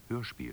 Hörspiel.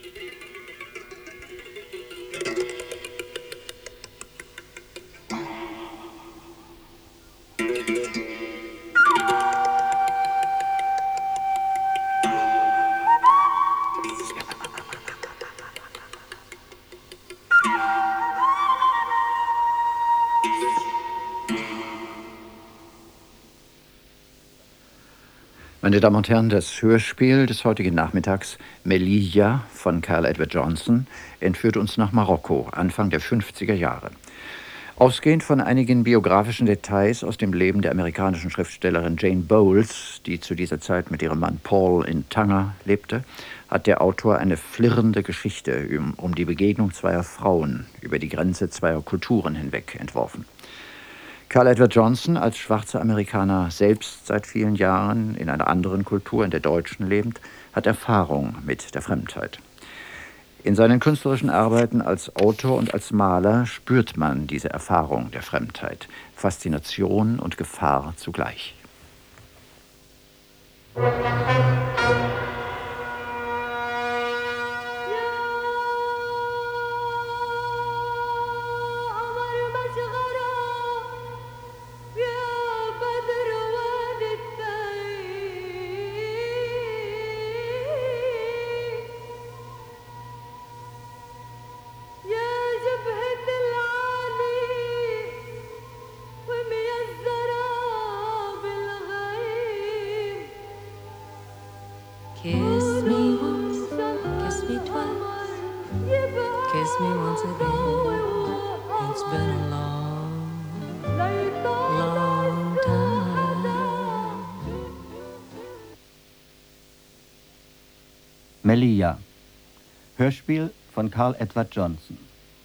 Meine Damen und Herren, das Hörspiel des heutigen Nachmittags, Melilla von Carl Edward Johnson, entführt uns nach Marokko, Anfang der 50er Jahre. Ausgehend von einigen biografischen Details aus dem Leben der amerikanischen Schriftstellerin Jane Bowles, die zu dieser Zeit mit ihrem Mann Paul in Tanger lebte, hat der Autor eine flirrende Geschichte um die Begegnung zweier Frauen über die Grenze zweier Kulturen hinweg entworfen. Carl Edward Johnson, als schwarzer Amerikaner selbst seit vielen Jahren in einer anderen Kultur, in der deutschen lebend, hat Erfahrung mit der Fremdheit. In seinen künstlerischen Arbeiten als Autor und als Maler spürt man diese Erfahrung der Fremdheit, Faszination und Gefahr zugleich. Kiss me once, kiss me twice, kiss me once again. It's been a long, long time. Melilla, Hörspiel von Carl Edward Johnson.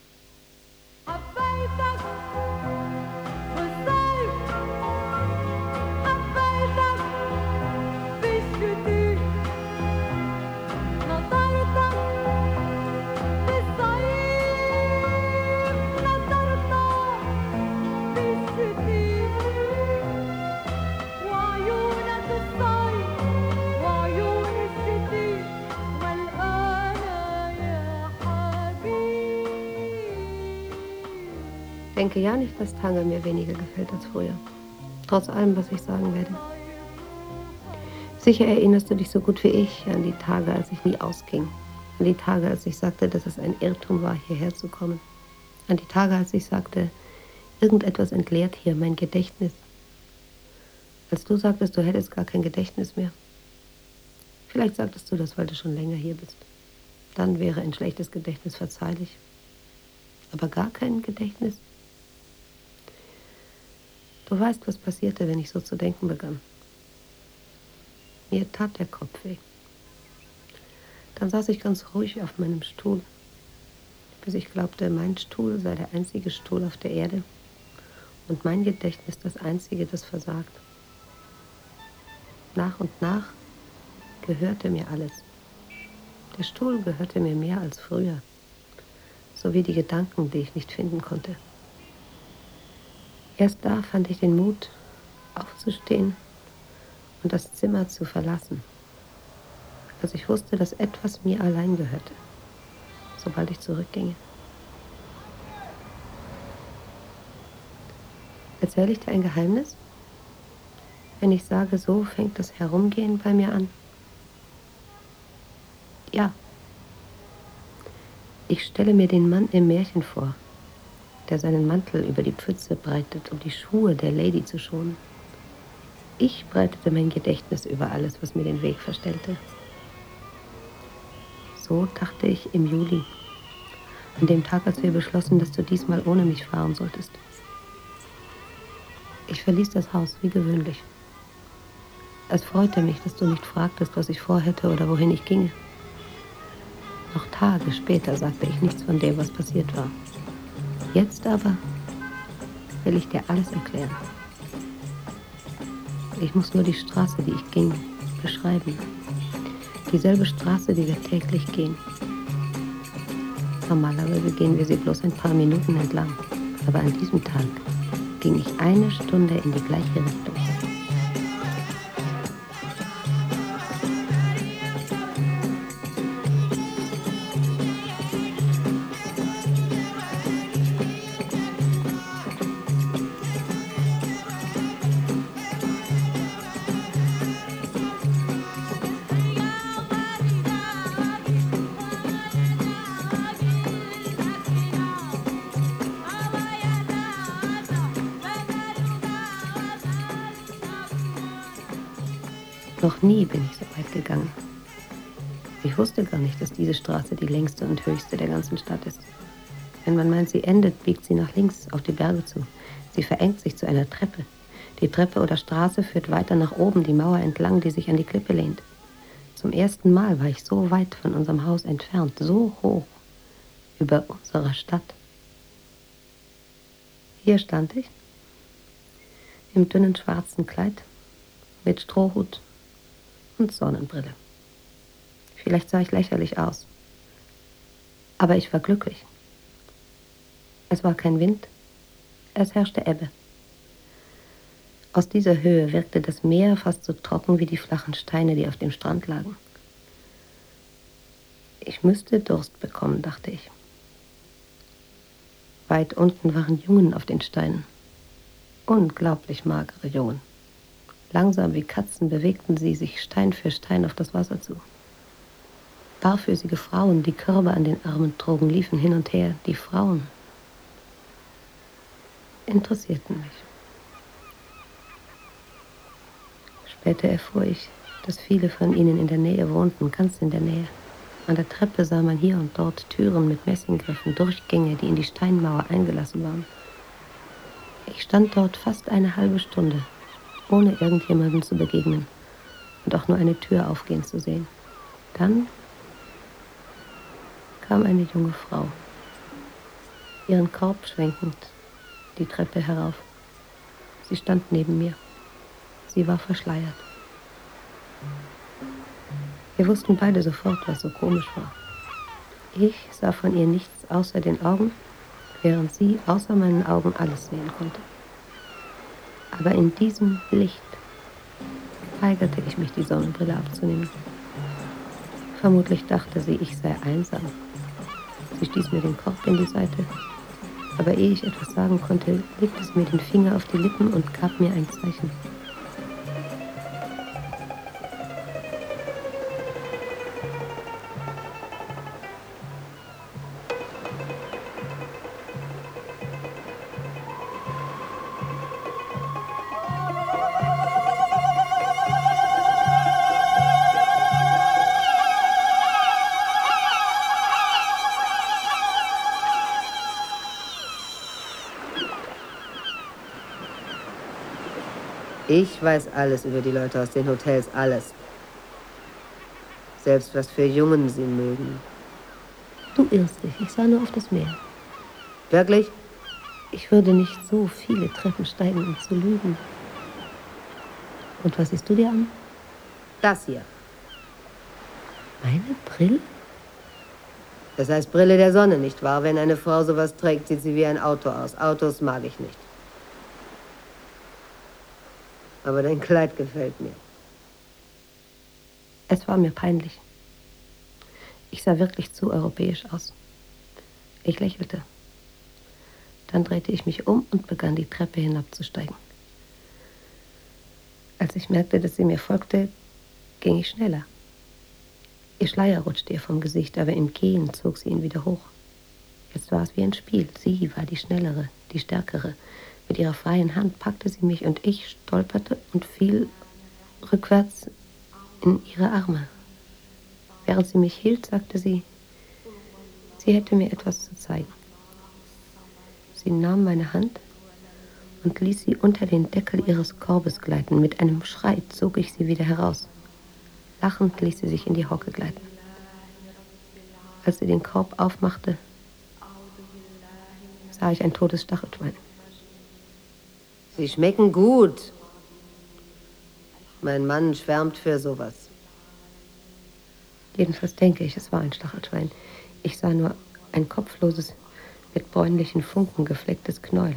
Denke ja nicht, dass Tanger mir weniger gefällt als früher. Trotz allem, was ich sagen werde. Sicher erinnerst du dich so gut wie ich an die Tage, als ich nie ausging. An die Tage, als ich sagte, dass es ein Irrtum war, hierher zu kommen. An die Tage, als ich sagte, irgendetwas entleert hier mein Gedächtnis. Als du sagtest, du hättest gar kein Gedächtnis mehr. Vielleicht sagtest du das, weil du schon länger hier bist. Dann wäre ein schlechtes Gedächtnis verzeihlich. Aber gar kein Gedächtnis? Du weißt, was passierte, wenn ich so zu denken begann. Mir tat der Kopf weh. Dann saß ich ganz ruhig auf meinem Stuhl, bis ich glaubte, mein Stuhl sei der einzige Stuhl auf der Erde und mein Gedächtnis das einzige, das versagt. Nach und nach gehörte mir alles. Der Stuhl gehörte mir mehr als früher, sowie die Gedanken, die ich nicht finden konnte. Erst da fand ich den Mut, aufzustehen und das Zimmer zu verlassen, als ich wusste, dass etwas mir allein gehörte, sobald ich zurückginge. Erzähle ich dir ein Geheimnis? Wenn ich sage, so fängt das Herumgehen bei mir an? Ja. Ich stelle mir den Mann im Märchen vor, der seinen Mantel über die Pfütze breitet, um die Schuhe der Lady zu schonen. Ich breitete mein Gedächtnis über alles, was mir den Weg verstellte. So dachte ich im Juli, an dem Tag, als wir beschlossen, dass du diesmal ohne mich fahren solltest. Ich verließ das Haus, wie gewöhnlich. Es freute mich, dass du nicht fragtest, was ich vorhätte oder wohin ich ginge. Noch Tage später sagte ich nichts von dem, was passiert war. Jetzt aber will ich dir alles erklären. Ich muss nur die Straße, die ich ging, beschreiben. Dieselbe Straße, die wir täglich gehen. Normalerweise gehen wir sie bloß ein paar Minuten entlang. Aber an diesem Tag ging ich 1 Stunde in die gleiche Richtung. Noch nie bin ich so weit gegangen. Ich wusste gar nicht, dass diese Straße die längste und höchste der ganzen Stadt ist. Wenn man meint, sie endet, biegt sie nach links auf die Berge zu. Sie verengt sich zu einer Treppe. Die Treppe oder Straße führt weiter nach oben, die Mauer entlang, die sich an die Klippe lehnt. Zum ersten Mal war ich so weit von unserem Haus entfernt, so hoch über unserer Stadt. Hier stand ich, im dünnen schwarzen Kleid, mit Strohhut und Sonnenbrille. Vielleicht sah ich lächerlich aus, aber ich war glücklich. Es war kein Wind, es herrschte Ebbe. Aus dieser Höhe wirkte das Meer fast so trocken wie die flachen Steine, die auf dem Strand lagen. Ich müsste Durst bekommen, dachte ich. Weit unten waren Jungen auf den Steinen. Unglaublich magere Jungen. Langsam wie Katzen bewegten sie sich Stein für Stein auf das Wasser zu. Barfüßige Frauen, die Körbe an den Armen trugen, liefen hin und her. Die Frauen interessierten mich. Später erfuhr ich, dass viele von ihnen in der Nähe wohnten, ganz in der Nähe. An der Treppe sah man hier und dort Türen mit Messinggriffen, Durchgänge, die in die Steinmauer eingelassen waren. Ich stand dort fast eine halbe Stunde, ohne irgendjemandem zu begegnen und auch nur eine Tür aufgehen zu sehen. Dann kam eine junge Frau, ihren Korb schwenkend, die Treppe herauf. Sie stand neben mir. Sie war verschleiert. Wir wussten beide sofort, was so komisch war. Ich sah von ihr nichts außer den Augen, während sie außer meinen Augen alles sehen konnte. Aber in diesem Licht weigerte ich mich, die Sonnenbrille abzunehmen. Vermutlich dachte sie, ich sei einsam. Sie stieß mir den Korb in die Seite, aber ehe ich etwas sagen konnte, legte sie mir den Finger auf die Lippen und gab mir ein Zeichen. Ich weiß alles über die Leute aus den Hotels, alles. Selbst was für Jungen sie mögen. Du irrst dich, ich sah nur auf das Meer. Wirklich? Ich würde nicht so viele Treppen steigen, um zu lügen. Und was siehst du dir an? Das hier. Meine Brille? Das heißt Brille der Sonne, nicht wahr? Wenn eine Frau sowas trägt, sieht sie wie ein Auto aus. Autos mag ich nicht. Aber dein Kleid gefällt mir. Es war mir peinlich. Ich sah wirklich zu europäisch aus. Ich lächelte. Dann drehte ich mich um und begann die Treppe hinabzusteigen. Als ich merkte, dass sie mir folgte, ging ich schneller. Ihr Schleier rutschte ihr vom Gesicht, aber im Gehen zog sie ihn wieder hoch. Jetzt war es wie ein Spiel. Sie war die Schnellere, die Stärkere. Mit ihrer freien Hand packte sie mich und ich stolperte und fiel rückwärts in ihre Arme. Während sie mich hielt, sagte sie, sie hätte mir etwas zu zeigen. Sie nahm meine Hand und ließ sie unter den Deckel ihres Korbes gleiten. Mit einem Schrei zog ich sie wieder heraus. Lachend ließ sie sich in die Hocke gleiten. Als sie den Korb aufmachte, sah ich ein totes Stachelschwein. Sie schmecken gut. Mein Mann schwärmt für sowas. Jedenfalls denke ich, es war ein Stachelschwein. Ich sah nur ein kopfloses, mit bräunlichen Funken geflecktes Knäuel.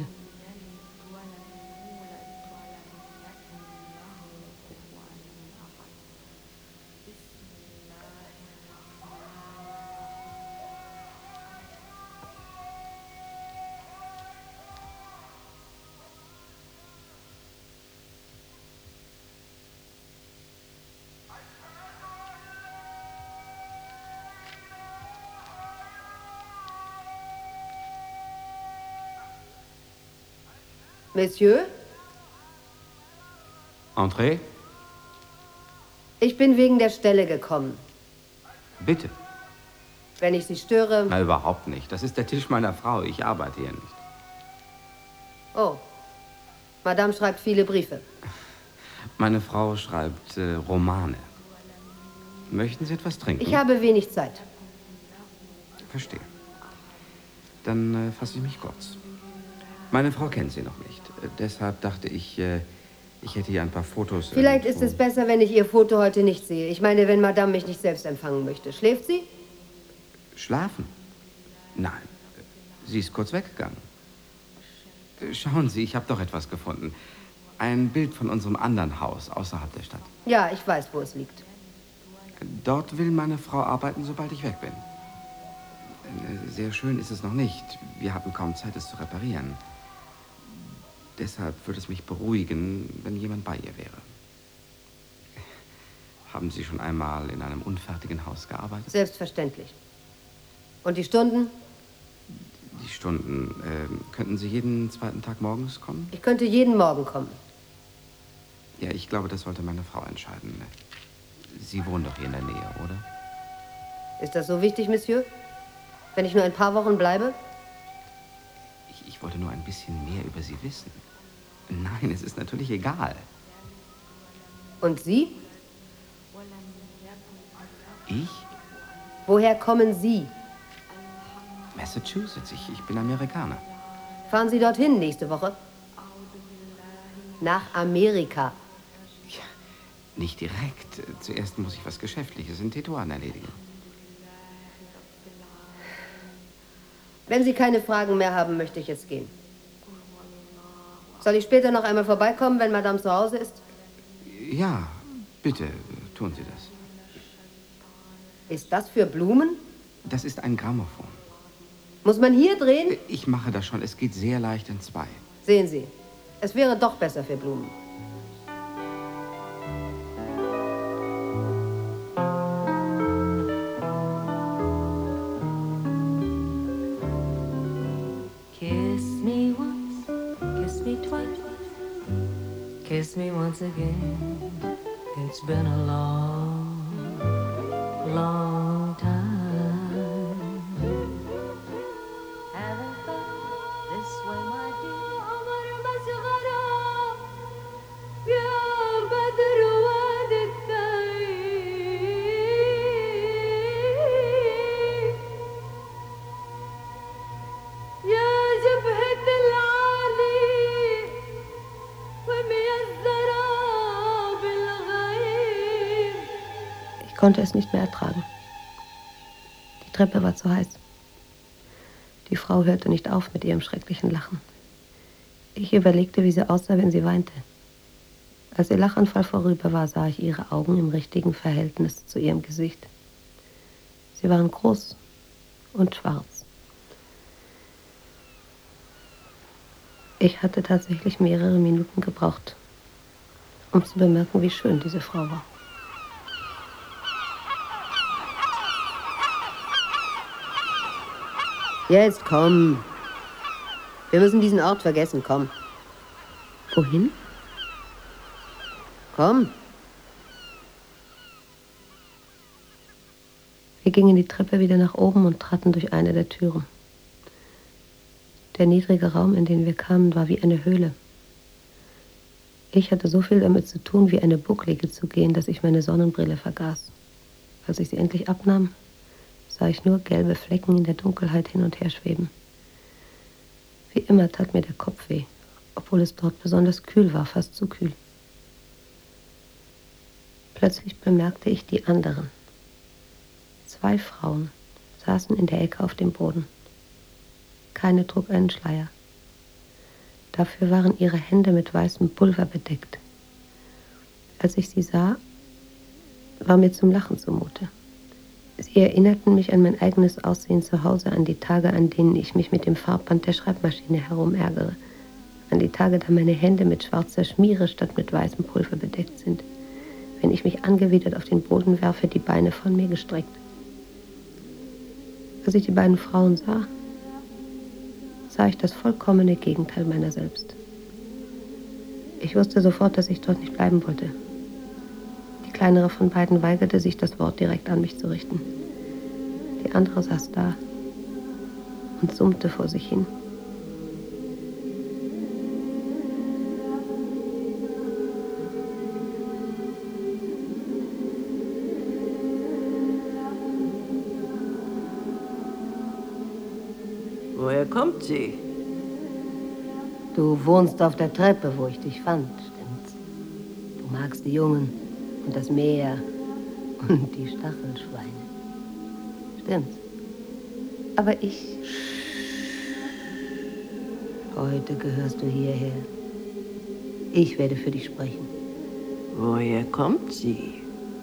Monsieur? Entrez. Ich bin wegen der Stelle gekommen. Bitte. Wenn ich Sie störe... Na, überhaupt nicht. Das ist der Tisch meiner Frau. Ich arbeite hier nicht. Oh. Madame schreibt viele Briefe. Meine Frau schreibt Romane. Möchten Sie etwas trinken? Ich habe wenig Zeit. Verstehe. Dann fasse ich mich kurz. Meine Frau kennt Sie noch nicht. Deshalb dachte ich, ich hätte hier ein paar Fotos. Vielleicht ist es besser, wenn ich Ihr Foto heute nicht sehe. Ich meine, wenn Madame mich nicht selbst empfangen möchte. Schläft sie? Schlafen? Nein. Sie ist kurz weggegangen. Schauen Sie, ich habe doch etwas gefunden. Ein Bild von unserem anderen Haus außerhalb der Stadt. Ja, ich weiß, wo es liegt. Dort will meine Frau arbeiten, sobald ich weg bin. Sehr schön ist es noch nicht. Wir haben kaum Zeit, es zu reparieren. Deshalb würde es mich beruhigen, wenn jemand bei ihr wäre. Haben Sie schon einmal in einem unfertigen Haus gearbeitet? Selbstverständlich. Und die Stunden? Die Stunden. Könnten Sie jeden zweiten Tag morgens kommen? Ich könnte jeden Morgen kommen. Ja, ich glaube, das sollte meine Frau entscheiden. Sie wohnen doch hier in der Nähe, oder? Ist das so wichtig, Monsieur? Wenn ich nur ein paar Wochen bleibe? Ich wollte nur ein bisschen mehr über Sie wissen. Nein, es ist natürlich egal. Und Sie? Ich? Woher kommen Sie? Massachusetts. Ich bin Amerikaner. Fahren Sie dorthin nächste Woche? Nach Amerika. Ja, nicht direkt. Zuerst muss ich was Geschäftliches in Tetuan erledigen. Wenn Sie keine Fragen mehr haben, möchte ich jetzt gehen. Soll ich später noch einmal vorbeikommen, wenn Madame zu Hause ist? Ja, bitte, tun Sie das. Ist das für Blumen? Das ist ein Grammophon. Muss man hier drehen? Ich mache das schon. Es geht sehr leicht in zwei. Sehen Sie, es wäre doch besser für Blumen. Kiss me once, kiss me twice, kiss me once again. It's been a long, long time. Haven't felt this way, my dear. عمر ما صغرى يا بدر واد الثيب يا جبهة العالي وميزرة بالغيب. Ich konnte es nicht mehr ertragen. Die Treppe war zu heiß. Die Frau hörte nicht auf mit ihrem schrecklichen Lachen. Ich überlegte, wie sie aussah, wenn sie weinte. Als ihr Lachanfall vorüber war, sah ich ihre Augen im richtigen Verhältnis zu ihrem Gesicht. Sie waren groß und schwarz. Ich hatte tatsächlich mehrere Minuten gebraucht, um zu bemerken, wie schön diese Frau war. Jetzt komm. Wir müssen diesen Ort vergessen, komm. Wohin? Komm. Wir gingen die Treppe wieder nach oben und traten durch eine der Türen. Der niedrige Raum, in den wir kamen, war wie eine Höhle. Ich hatte so viel damit zu tun, wie eine Bucklige zu gehen, dass ich meine Sonnenbrille vergaß. Als ich sie endlich abnahm, sah ich nur gelbe Flecken in der Dunkelheit hin und her schweben. Wie immer tat mir der Kopf weh, obwohl es dort besonders kühl war, fast zu kühl. Plötzlich bemerkte ich die anderen. 2 Frauen saßen in der Ecke auf dem Boden. Keine trug einen Schleier. Dafür waren ihre Hände mit weißem Pulver bedeckt. Als ich sie sah, war mir zum Lachen zumute. Sie erinnerten mich an mein eigenes Aussehen zu Hause, an die Tage, an denen ich mich mit dem Farbband der Schreibmaschine herumärgere, an die Tage, da meine Hände mit schwarzer Schmiere statt mit weißem Pulver bedeckt sind, wenn ich mich angewidert auf den Boden werfe, die Beine von mir gestreckt. Als ich die beiden Frauen sah ich das vollkommene Gegenteil meiner selbst. Ich wusste sofort, dass ich dort nicht bleiben wollte. Die kleinere von beiden weigerte sich, das Wort direkt an mich zu richten. Die andere saß da und summte vor sich hin. Woher kommt sie? Du wohnst auf der Treppe, wo ich dich fand, stimmt's? Du magst die Jungen und das Meer und die Stachelschweine. Stimmt's? Aber ich... Heute gehörst du hierher. Ich werde für dich sprechen. Woher kommt sie?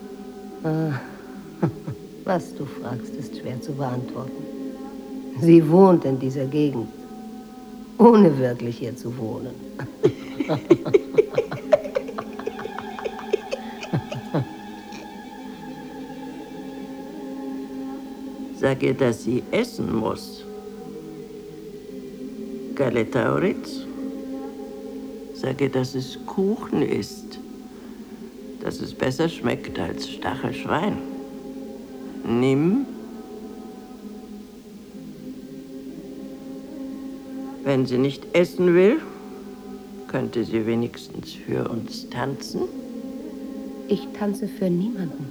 Was du fragst, ist schwer zu beantworten. Sie wohnt in dieser Gegend, ohne wirklich hier zu wohnen. Sag ihr, dass sie essen muss. Galetauritz. Sag ihr, dass es Kuchen ist. Dass es besser schmeckt als Stachelschwein. Nimm. Wenn sie nicht essen will, könnte sie wenigstens für uns tanzen. Ich tanze für niemanden.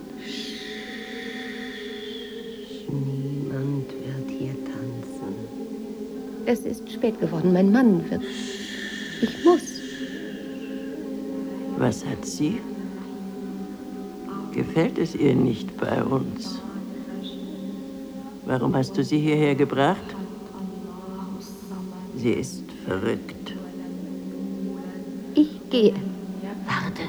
Niemand wird hier tanzen. Es ist spät geworden. Mein Mann wird... Ich muss. Was hat sie? Gefällt es ihr nicht bei uns? Warum hast du sie hierher gebracht? Sie ist verrückt. Ich gehe. Warte.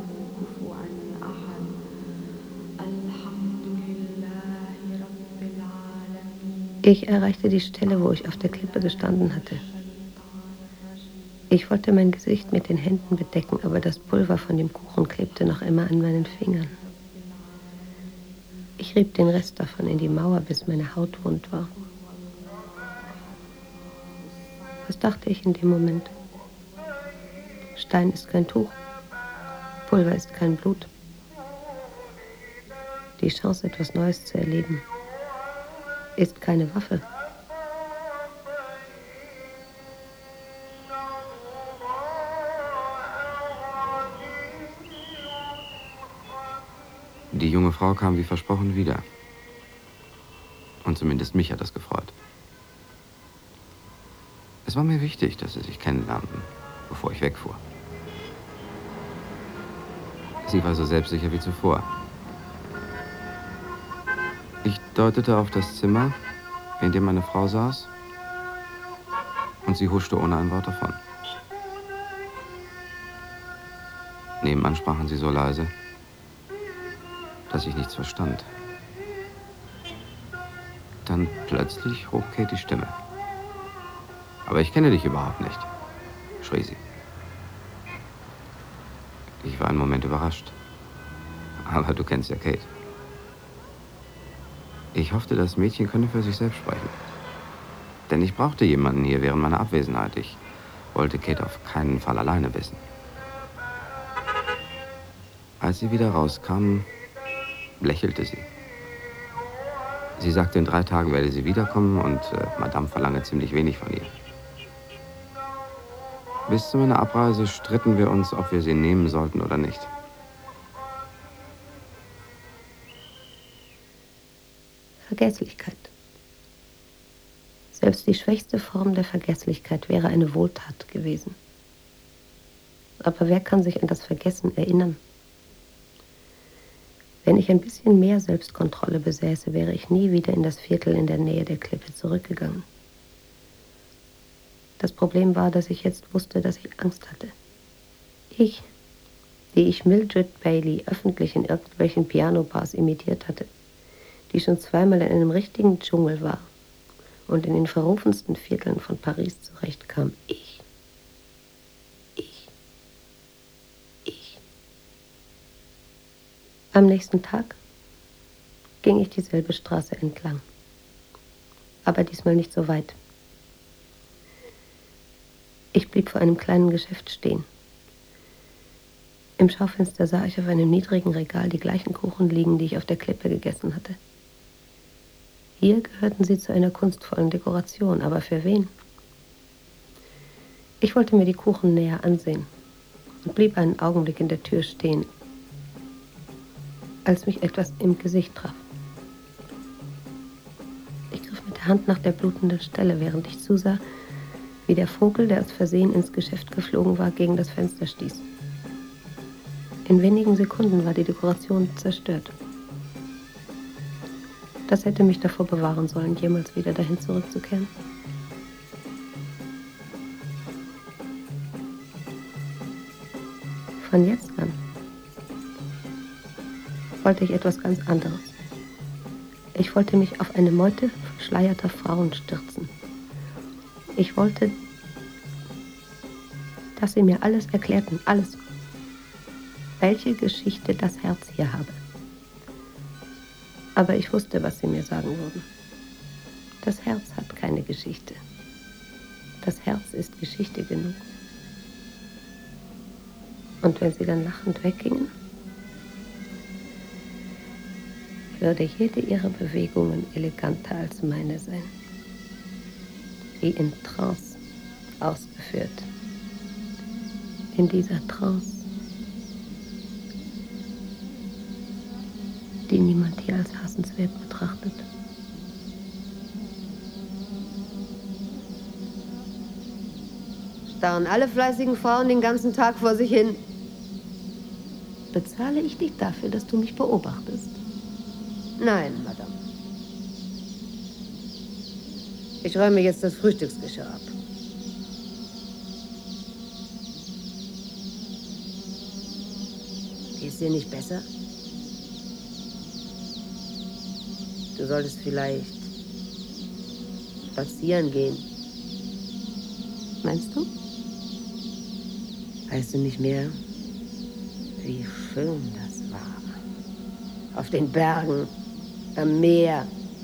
Ich erreichte die Stelle, wo ich auf der Klippe gestanden hatte. Ich wollte mein Gesicht mit den Händen bedecken, aber das Pulver von dem Kuchen klebte noch immer an meinen Fingern. Ich rieb den Rest davon in die Mauer, bis meine Haut wund war. Was dachte ich in dem Moment? Stein ist kein Tuch, Pulver ist kein Blut. Die Chance, etwas Neues zu erleben, ist keine Waffe. Die junge Frau kam wie versprochen wieder. Und zumindest mich hat das gefreut. Es war mir wichtig, dass sie sich kennenlernten, bevor ich wegfuhr. Sie war so selbstsicher wie zuvor. Ich deutete auf das Zimmer, in dem meine Frau saß, und sie huschte ohne ein Wort davon. Nebenan sprachen sie so leise, dass ich nichts verstand. Dann plötzlich hob Kate die Stimme. Aber ich kenne dich überhaupt nicht, schrie sie. Ich war einen Moment überrascht. Aber du kennst ja Kate. Ich hoffte, das Mädchen könne für sich selbst sprechen. Denn ich brauchte jemanden hier während meiner Abwesenheit. Ich wollte Kate auf keinen Fall alleine wissen. Als sie wieder rauskam, lächelte sie. Sie sagte, in 3 Tagen werde sie wiederkommen und Madame verlange ziemlich wenig von ihr. Bis zu meiner Abreise stritten wir uns, ob wir sie nehmen sollten oder nicht. Vergesslichkeit. Selbst die schwächste Form der Vergesslichkeit wäre eine Wohltat gewesen. Aber wer kann sich an das Vergessen erinnern? Wenn ich ein bisschen mehr Selbstkontrolle besäße, wäre ich nie wieder in das Viertel in der Nähe der Klippe zurückgegangen. Das Problem war, dass ich jetzt wusste, dass ich Angst hatte. Ich, die ich Mildred Bailey öffentlich in irgendwelchen Pianobars imitiert hatte, die schon zweimal in einem richtigen Dschungel war und in den verrufensten Vierteln von Paris zurechtkam. Ich. Am nächsten Tag ging ich dieselbe Straße entlang, aber diesmal nicht so weit. Ich blieb vor einem kleinen Geschäft stehen. Im Schaufenster sah ich auf einem niedrigen Regal die gleichen Kuchen liegen, die ich auf der Klippe gegessen hatte. Hier gehörten sie zu einer kunstvollen Dekoration, aber für wen? Ich wollte mir die Kuchen näher ansehen und blieb einen Augenblick in der Tür stehen, als mich etwas im Gesicht traf. Ich griff mit der Hand nach der blutenden Stelle, während ich zusah, wie der Vogel, der aus Versehen ins Geschäft geflogen war, gegen das Fenster stieß. In wenigen Sekunden war die Dekoration zerstört. Das hätte mich davor bewahren sollen, jemals wieder dahin zurückzukehren. Von jetzt an wollte ich etwas ganz anderes. Ich wollte mich auf eine Meute verschleierter Frauen stürzen. Ich wollte, dass sie mir alles erklärten, alles. Welche Geschichte das Herz hier habe. Aber ich wusste, was sie mir sagen würden. Das Herz hat keine Geschichte. Das Herz ist Geschichte genug. Und wenn sie dann lachend weggingen, würde jede ihrer Bewegungen eleganter als meine sein. Wie in Trance ausgeführt. In dieser Trance, die niemand hier als hassenswert betrachtet. Starren alle fleißigen Frauen den ganzen Tag vor sich hin. Bezahle ich dich dafür, dass du mich beobachtest? Nein, Madame. Ich räume jetzt das Frühstücksgeschirr ab. Ist dir nicht besser? Du solltest vielleicht spazieren gehen. Meinst du? Weißt du nicht mehr, wie schön das war? Auf den Bergen, am Meer.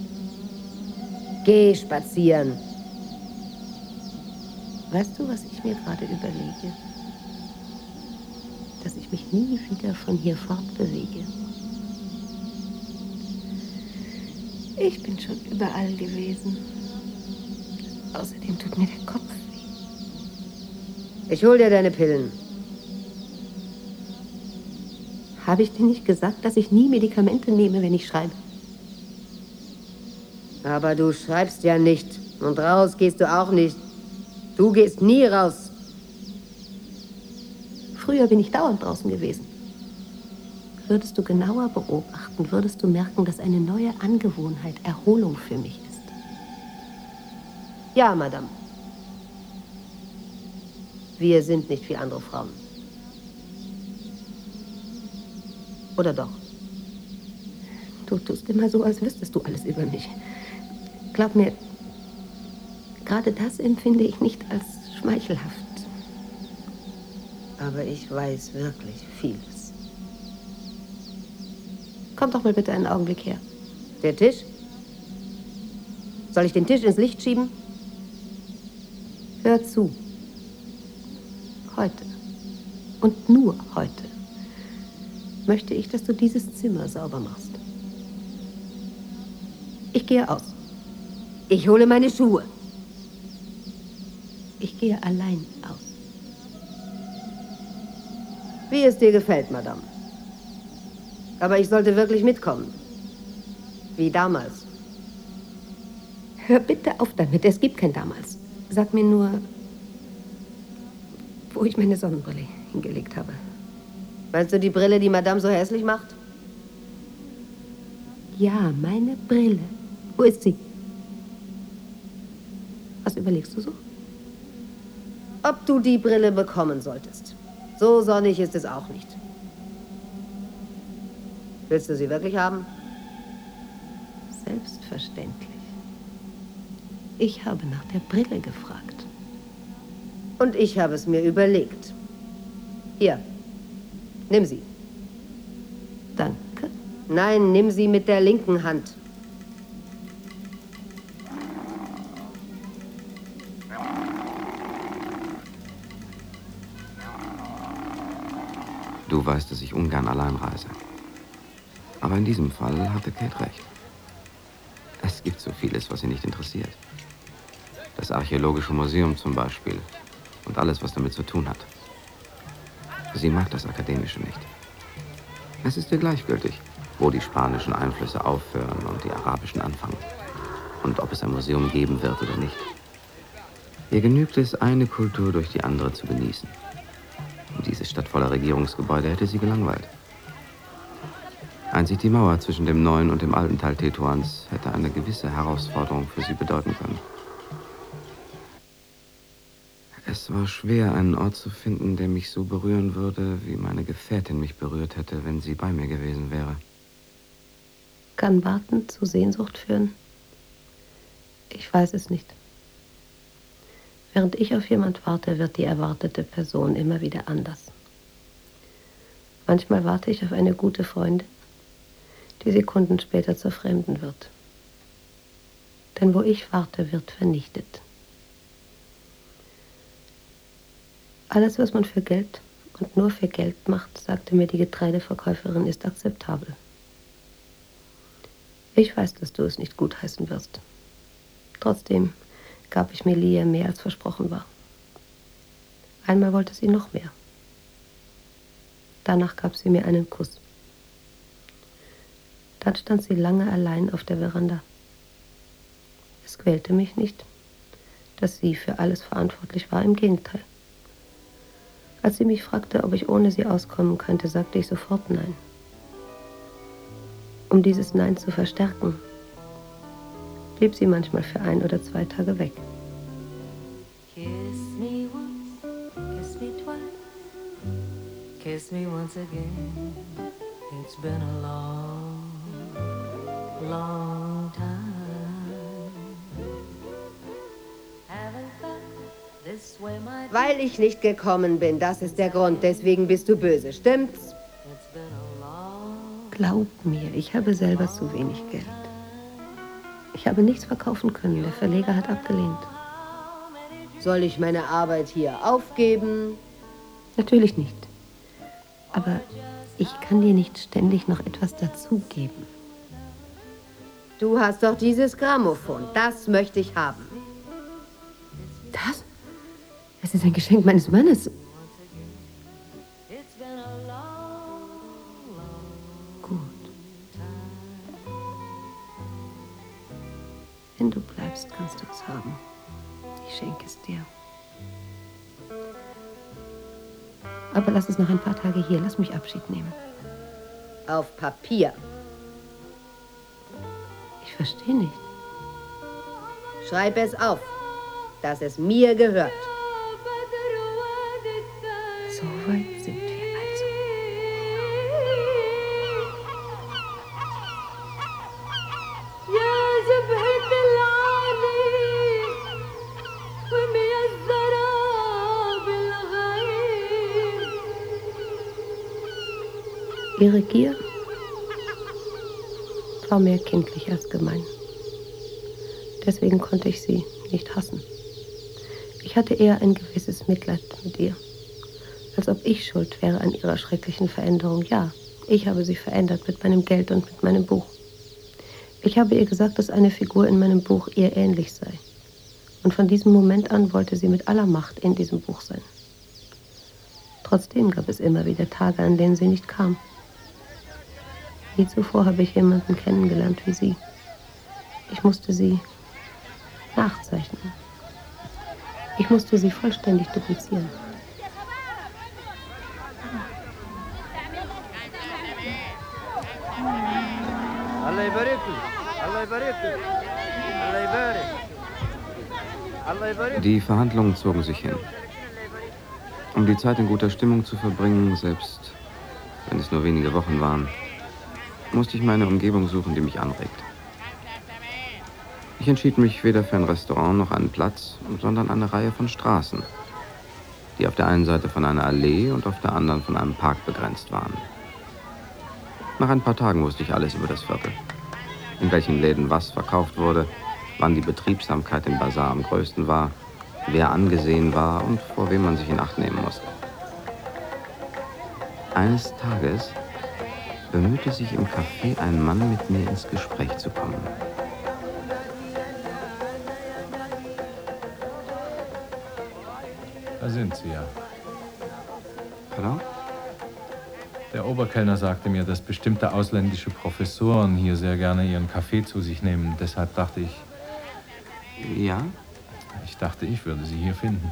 Geh spazieren. Weißt du, was ich mir gerade überlege? Dass ich mich nie wieder von hier fortbewege. Ich bin schon überall gewesen. Außerdem tut mir der Kopf weh. Ich hol dir deine Pillen. Habe ich dir nicht gesagt, dass ich nie Medikamente nehme, wenn ich schreibe? Aber du schreibst ja nicht. Und raus gehst du auch nicht. Du gehst nie raus. Früher bin ich dauernd draußen gewesen. Würdest du genauer beobachten, würdest du merken, dass eine neue Angewohnheit Erholung für mich ist. Ja, Madame. Wir sind nicht wie andere Frauen. Oder doch? Du tust immer so, als wüsstest du alles über mich. Glaub mir, gerade das empfinde ich nicht als schmeichelhaft. Aber ich weiß wirklich vieles. Komm doch mal bitte einen Augenblick her. Der Tisch? Soll ich den Tisch ins Licht schieben? Hör zu. Heute und nur heute möchte ich, dass du dieses Zimmer sauber machst. Ich gehe aus. Ich hole meine Schuhe. Ich gehe allein aus. Wie es dir gefällt, Madame. Aber ich sollte wirklich mitkommen. Wie damals. Hör bitte auf damit, es gibt kein damals. Sag mir nur, wo ich meine Sonnenbrille hingelegt habe. Meinst du die Brille, die Madame so hässlich macht? Ja, meine Brille. Wo ist sie? Was überlegst du so? Ob du die Brille bekommen solltest. So sonnig ist es auch nicht. Willst du sie wirklich haben? Selbstverständlich. Ich habe nach der Brille gefragt. Und ich habe es mir überlegt. Hier, nimm sie. Danke. Nein, nimm sie mit der linken Hand. Du weißt, dass ich ungern allein reise. Aber in diesem Fall hatte Kate recht. Es gibt so vieles, was sie nicht interessiert. Das Archäologische Museum zum Beispiel und alles, was damit zu tun hat. Sie mag das Akademische nicht. Es ist ihr gleichgültig, wo die spanischen Einflüsse aufhören und die arabischen anfangen. Und ob es ein Museum geben wird oder nicht. Ihr genügt es, eine Kultur durch die andere zu genießen. Und diese Stadt voller Regierungsgebäude hätte sie gelangweilt. Einzig die Mauer zwischen dem neuen und dem alten Teil Tetuans hätte eine gewisse Herausforderung für sie bedeuten können. Es war schwer, einen Ort zu finden, der mich so berühren würde, wie meine Gefährtin mich berührt hätte, wenn sie bei mir gewesen wäre. Kann Warten zu Sehnsucht führen? Ich weiß es nicht. Während ich auf jemand warte, wird die erwartete Person immer wieder anders. Manchmal warte ich auf eine gute Freundin, die Sekunden später zur Fremden wird. Denn wo ich warte, wird vernichtet. Alles, was man für Geld und nur für Geld macht, sagte mir die Getreideverkäuferin, ist akzeptabel. Ich weiß, dass du es nicht gutheißen wirst. Trotzdem gab ich Melia mehr, als versprochen war. Einmal wollte sie noch mehr. Danach gab sie mir einen Kuss. Dann stand sie lange allein auf der Veranda. Es quälte mich nicht, dass sie für alles verantwortlich war, im Gegenteil. Als sie mich fragte, ob ich ohne sie auskommen könnte, sagte ich sofort Nein. Um dieses Nein zu verstärken, blieb sie manchmal für 1 oder 2 Tage weg. Kiss me once, kiss me twice, kiss me once again. It's been a long, long time. Haven't felt this way, my dear. Weil ich nicht gekommen bin, das ist der Grund. Deswegen bist du böse, stimmt's? It's been a long. Glaub mir, ich habe selber zu wenig Geld. Ich habe nichts verkaufen können. Der Verleger hat abgelehnt. Soll ich meine Arbeit hier aufgeben? Natürlich nicht. Aber ich kann dir nicht ständig noch etwas dazugeben. Du hast doch dieses Grammophon. Das möchte ich haben. Das? Es ist ein Geschenk meines Mannes. Gut. Wenn du bleibst, kannst du es haben. Ich schenke es dir. Aber lass es noch ein paar Tage hier. Lass mich Abschied nehmen. Auf Papier. Ich verstehe nicht. Schreib es auf, dass es mir gehört. So weit sind wir also. يا جبهة العالي وميسرة بالغيب. Ihre Gier war mehr kindlich als gemein. Deswegen konnte ich sie nicht hassen. Ich hatte eher ein gewisses Mitleid mit ihr. Als ob ich schuld wäre an ihrer schrecklichen Veränderung. Ja, ich habe sie verändert mit meinem Geld und mit meinem Buch. Ich habe ihr gesagt, dass eine Figur in meinem Buch ihr ähnlich sei. Und von diesem Moment an wollte sie mit aller Macht in diesem Buch sein. Trotzdem gab es immer wieder Tage, an denen sie nicht kam. Nie zuvor habe ich jemanden kennengelernt wie sie. Ich musste sie nachzeichnen. Ich musste sie vollständig duplizieren. Die Verhandlungen zogen sich hin. Um die Zeit in guter Stimmung zu verbringen, selbst wenn es nur wenige Wochen waren, musste ich meine Umgebung suchen, die mich anregt. Ich entschied mich weder für ein Restaurant noch einen Platz, sondern eine Reihe von Straßen, die auf der einen Seite von einer Allee und auf der anderen von einem Park begrenzt waren. Nach ein paar Tagen wusste ich alles über das Viertel. In welchen Läden was verkauft wurde, wann die Betriebsamkeit im Basar am größten war, wer angesehen war und vor wem man sich in Acht nehmen musste. Eines Tages bemühte sich im Café ein Mann, mit mir ins Gespräch zu kommen. Da sind Sie ja. Pardon? Der Oberkellner sagte mir, dass bestimmte ausländische Professoren hier sehr gerne ihren Kaffee zu sich nehmen. Deshalb dachte ich... Ja? Ich dachte, ich würde Sie hier finden.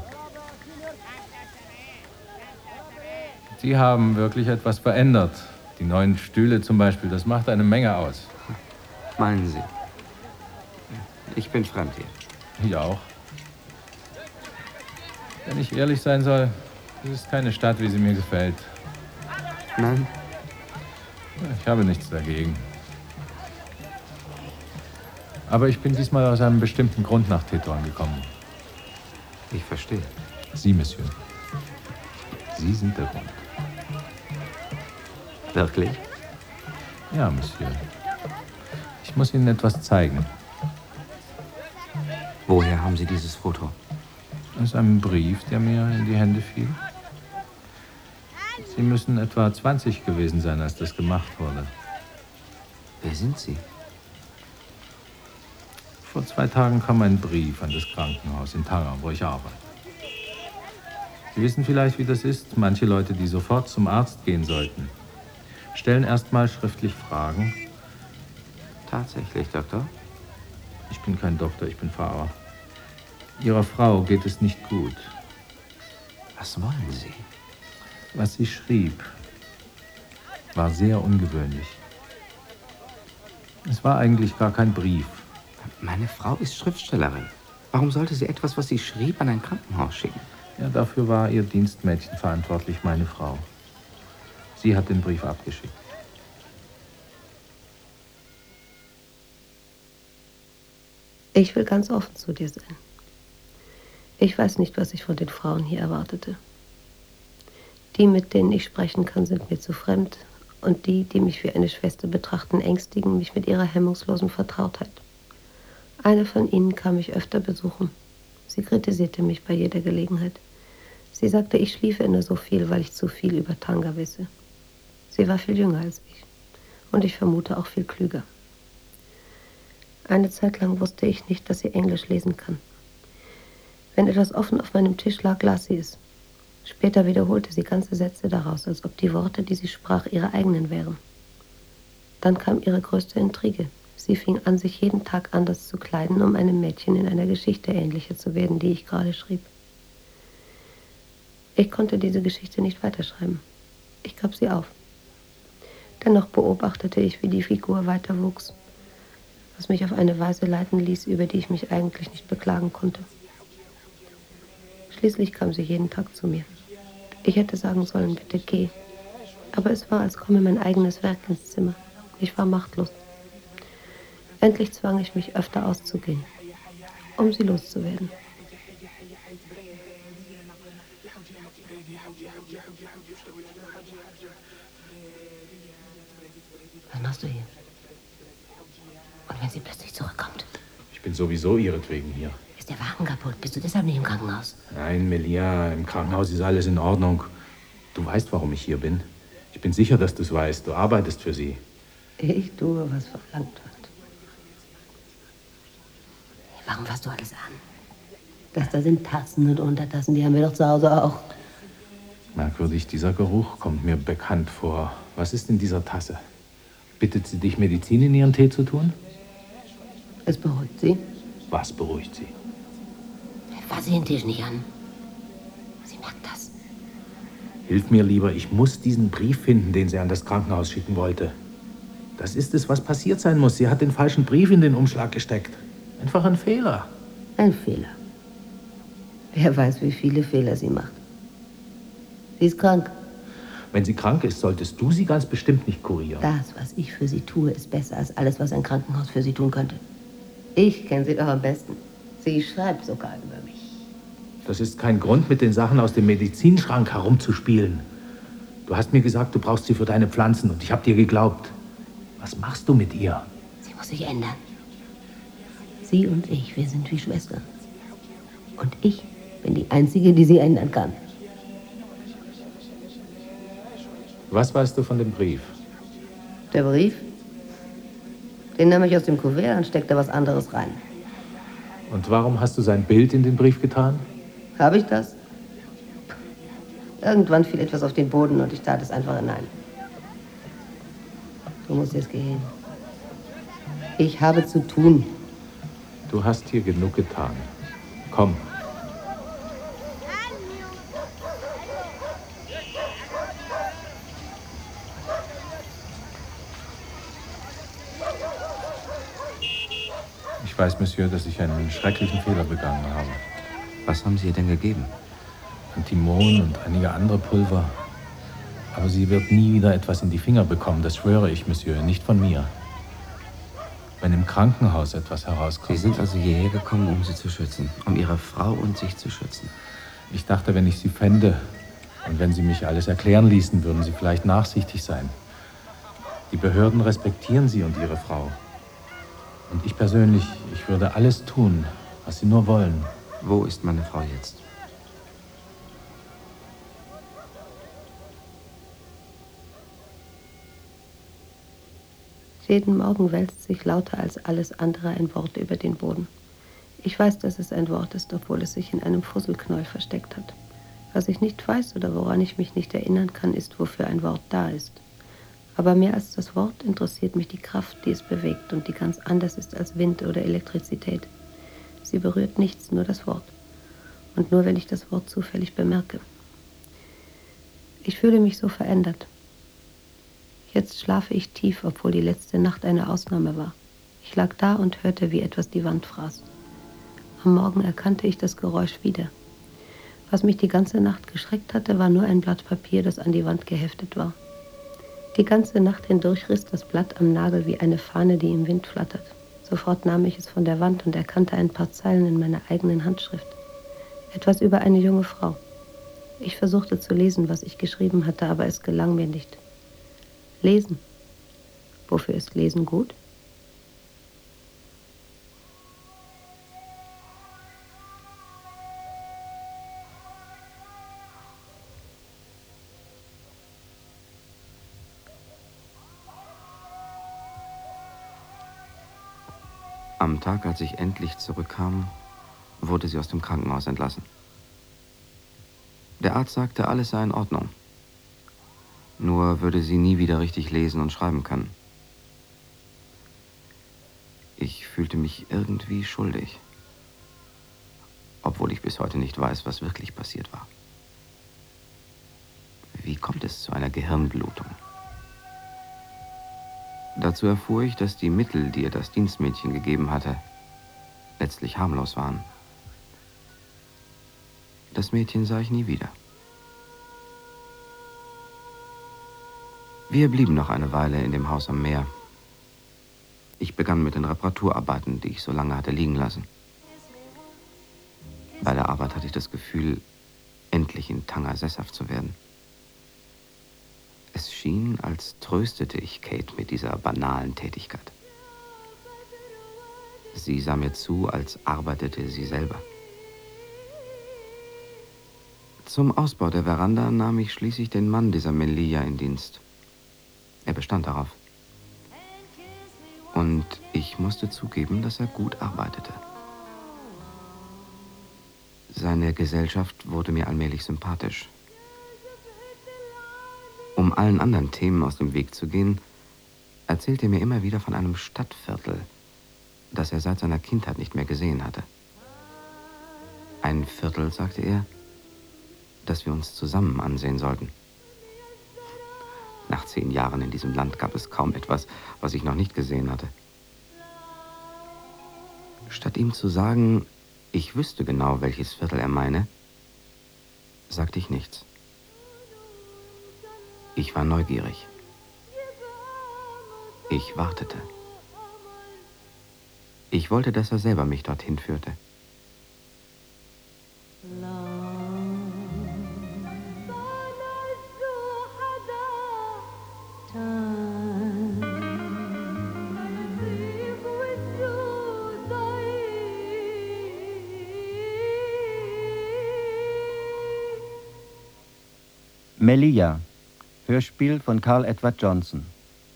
Sie haben wirklich etwas verändert. Die neuen Stühle zum Beispiel, das macht eine Menge aus. Meinen Sie? Ich bin fremd hier. Ich auch. Wenn ich ehrlich sein soll, es ist keine Stadt, wie sie mir gefällt. Nein? Ich habe nichts dagegen. Aber ich bin diesmal aus einem bestimmten Grund nach Tétouan gekommen. Ich verstehe. Sie, Monsieur. Sie sind der Grund. Wirklich? Ja, Monsieur. Ich muss Ihnen etwas zeigen. Woher haben Sie dieses Foto? Das ist ein Brief, der mir in die Hände fiel. Sie müssen etwa 20 gewesen sein, als das gemacht wurde. Wer sind Sie? Vor 2 Tagen kam ein Brief an das Krankenhaus in Tanger, wo ich arbeite. Sie wissen vielleicht, wie das ist. Manche Leute, die sofort zum Arzt gehen sollten, stellen erst mal schriftlich Fragen. Tatsächlich, Doktor? Ich bin kein Doktor, ich bin Fahrer. Ihrer Frau geht es nicht gut. Was wollen Sie? Was sie schrieb, war sehr ungewöhnlich. Es war eigentlich gar kein Brief. Meine Frau ist Schriftstellerin. Warum sollte sie etwas, was sie schrieb, an ein Krankenhaus schicken? Ja, dafür war ihr Dienstmädchen verantwortlich, meine Frau. Sie hat den Brief abgeschickt. Ich will ganz offen zu dir sein. Ich weiß nicht, was ich von den Frauen hier erwartete. Die, mit denen ich sprechen kann, sind mir zu fremd. Und die, die mich wie eine Schwester betrachten, ängstigen mich mit ihrer hemmungslosen Vertrautheit. Eine von ihnen kam mich öfter besuchen. Sie kritisierte mich bei jeder Gelegenheit. Sie sagte, ich schliefe immer so viel, weil ich zu viel über Tanga wisse. Sie war viel jünger als ich. Und ich vermute auch viel klüger. Eine Zeit lang wusste ich nicht, dass sie Englisch lesen kann. Wenn etwas offen auf meinem Tisch lag, las sie es. Später wiederholte sie ganze Sätze daraus, als ob die Worte, die sie sprach, ihre eigenen wären. Dann kam ihre größte Intrige. Sie fing an, sich jeden Tag anders zu kleiden, um einem Mädchen in einer Geschichte ähnlicher zu werden, die ich gerade schrieb. Ich konnte diese Geschichte nicht weiterschreiben. Ich gab sie auf. Dennoch beobachtete ich, wie die Figur weiter wuchs, was mich auf eine Weise leiten ließ, über die ich mich eigentlich nicht beklagen konnte. Schließlich kam sie jeden Tag zu mir. Ich hätte sagen sollen, bitte geh. Aber es war, als komme mein eigenes Werk ins Zimmer. Ich war machtlos. Endlich zwang ich mich, öfter auszugehen, um sie loszuwerden. Was machst du hier? Und wenn sie plötzlich zurückkommt? Ich bin sowieso ihretwegen hier. Ist der Wagen kaputt? Bist du deshalb nicht im Krankenhaus? Nein, Melia, im Krankenhaus ist alles in Ordnung. Du weißt, warum ich hier bin. Ich bin sicher, dass du es weißt. Du arbeitest für sie. Ich tue, was verlangt wird. Warum fasst du alles an? Das da sind Tassen und Untertassen, die haben wir doch zu Hause auch. Merkwürdig, dieser Geruch kommt mir bekannt vor. Was ist in dieser Tasse? Bittet sie dich, Medizin in ihren Tee zu tun? Es beruhigt sie. Was beruhigt sie? Fass sie den Tisch nicht an. Sie merkt das. Hilf mir lieber, ich muss diesen Brief finden, den sie an das Krankenhaus schicken wollte. Das ist es, was passiert sein muss. Sie hat den falschen Brief in den Umschlag gesteckt. Einfach ein Fehler. Ein Fehler. Wer weiß, wie viele Fehler sie macht. Sie ist krank. Wenn sie krank ist, solltest du sie ganz bestimmt nicht kurieren. Das, was ich für sie tue, ist besser als alles, was ein Krankenhaus für sie tun könnte. Ich kenne sie doch am besten. Sie schreibt sogar über mich. Das ist kein Grund, mit den Sachen aus dem Medizinschrank herumzuspielen. Du hast mir gesagt, du brauchst sie für deine Pflanzen und ich habe dir geglaubt. Was machst du mit ihr? Sie muss sich ändern. Sie und ich, wir sind wie Schwestern. Und ich bin die Einzige, die sie ändern kann. Was weißt du von dem Brief? Der Brief? Den nahm ich aus dem Kuvert und steckte was anderes rein. Und warum hast du sein Bild in den Brief getan? Habe ich das? Irgendwann fiel etwas auf den Boden und ich tat es einfach hinein. Du musst jetzt gehen. Ich habe zu tun. Du hast hier genug getan. Komm. Ich weiß, Monsieur, dass ich einen schrecklichen Fehler begangen habe. Was haben Sie ihr denn gegeben? Antimon und einige andere Pulver. Aber sie wird nie wieder etwas in die Finger bekommen, das schwöre ich, Monsieur, nicht von mir. Wenn im Krankenhaus etwas herauskommt... Sie sind also hierher gekommen, um sie zu schützen, um Ihre Frau und sich zu schützen. Ich dachte, wenn ich sie fände und wenn sie mich alles erklären ließen, würden sie vielleicht nachsichtig sein. Die Behörden respektieren sie und ihre Frau. Und ich persönlich, ich würde alles tun, was sie nur wollen. Wo ist meine Frau jetzt? Jeden Morgen wälzt sich lauter als alles andere ein Wort über den Boden. Ich weiß, dass es ein Wort ist, obwohl es sich in einem Fusselknäuel versteckt hat. Was ich nicht weiß oder woran ich mich nicht erinnern kann, ist, wofür ein Wort da ist. Aber mehr als das Wort interessiert mich die Kraft, die es bewegt und die ganz anders ist als Wind oder Elektrizität. Sie berührt nichts, nur das Wort. Und nur, wenn ich das Wort zufällig bemerke. Ich fühle mich so verändert. Jetzt schlafe ich tief, obwohl die letzte Nacht eine Ausnahme war. Ich lag da und hörte, wie etwas die Wand fraß. Am Morgen erkannte ich das Geräusch wieder. Was mich die ganze Nacht geschreckt hatte, war nur ein Blatt Papier, das an die Wand geheftet war. Die ganze Nacht hindurch riss das Blatt am Nagel wie eine Fahne, die im Wind flattert. Sofort nahm ich es von der Wand und erkannte ein paar Zeilen in meiner eigenen Handschrift. Etwas über eine junge Frau. Ich versuchte zu lesen, was ich geschrieben hatte, aber es gelang mir nicht. Lesen. Wofür ist Lesen gut? Am Tag, als ich endlich zurückkam, wurde sie aus dem Krankenhaus entlassen. Der Arzt sagte, alles sei in Ordnung. Nur würde sie nie wieder richtig lesen und schreiben können. Ich fühlte mich irgendwie schuldig, obwohl ich bis heute nicht weiß, was wirklich passiert war. Wie kommt es zu einer Gehirnblutung? Dazu erfuhr ich, dass die Mittel, die ihr das Dienstmädchen gegeben hatte, letztlich harmlos waren. Das Mädchen sah ich nie wieder. Wir blieben noch eine Weile in dem Haus am Meer. Ich begann mit den Reparaturarbeiten, die ich so lange hatte liegen lassen. Bei der Arbeit hatte ich das Gefühl, endlich in Tanger sesshaft zu werden. Es schien, als tröstete ich Kate mit dieser banalen Tätigkeit. Sie sah mir zu, als arbeitete sie selber. Zum Ausbau der Veranda nahm ich schließlich den Mann dieser Melia in Dienst. Er bestand darauf. Und ich musste zugeben, dass er gut arbeitete. Seine Gesellschaft wurde mir allmählich sympathisch. Um allen anderen Themen aus dem Weg zu gehen, erzählte er mir immer wieder von einem Stadtviertel, das er seit seiner Kindheit nicht mehr gesehen hatte. Ein Viertel, sagte er, das wir uns zusammen ansehen sollten. Nach 10 Jahren in diesem Land gab es kaum etwas, was ich noch nicht gesehen hatte. Statt ihm zu sagen, ich wüsste genau, welches Viertel er meine, sagte ich nichts. Ich war neugierig. Ich wartete. Ich wollte, dass er selber mich dorthin führte. Melia, Hörspiel von Carl Edward Johnson.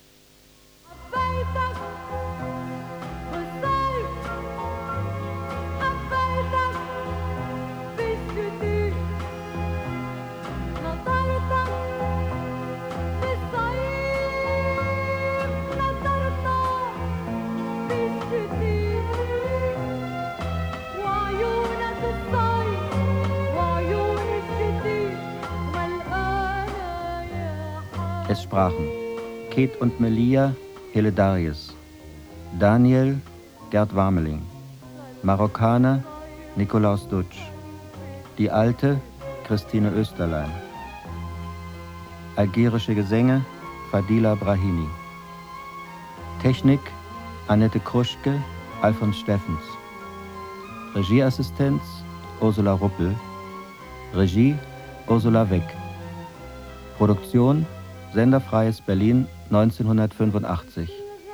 Es sprachen Ket und Melia, Heledarius, Daniel, Gerd Warmeling, Marokkaner, Nikolaus Dutsch, die Alte, Christine Österlein, algerische Gesänge, Fadila Brahimi, Technik, Annette Kruschke, Alfons Steffens, Regieassistenz, Ursula Ruppel, Regie, Ursula Weck, Produktion, Senderfreies Berlin 1985.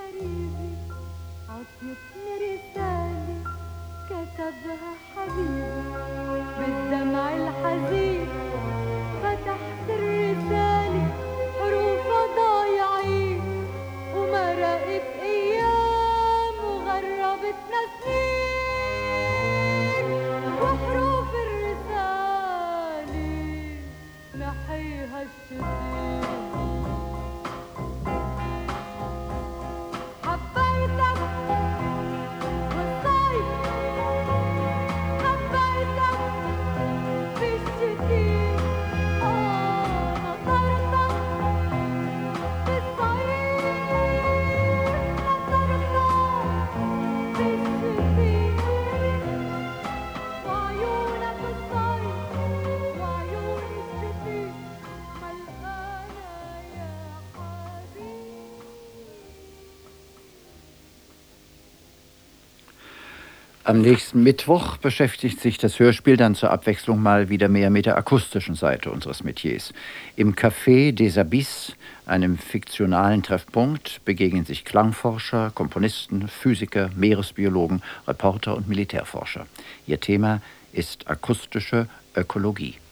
Am nächsten Mittwoch beschäftigt sich das Hörspiel dann zur Abwechslung mal wieder mehr mit der akustischen Seite unseres Metiers. Im Café des Abysses, einem fiktionalen Treffpunkt, begegnen sich Klangforscher, Komponisten, Physiker, Meeresbiologen, Reporter und Militärforscher. Ihr Thema ist akustische Ökologie.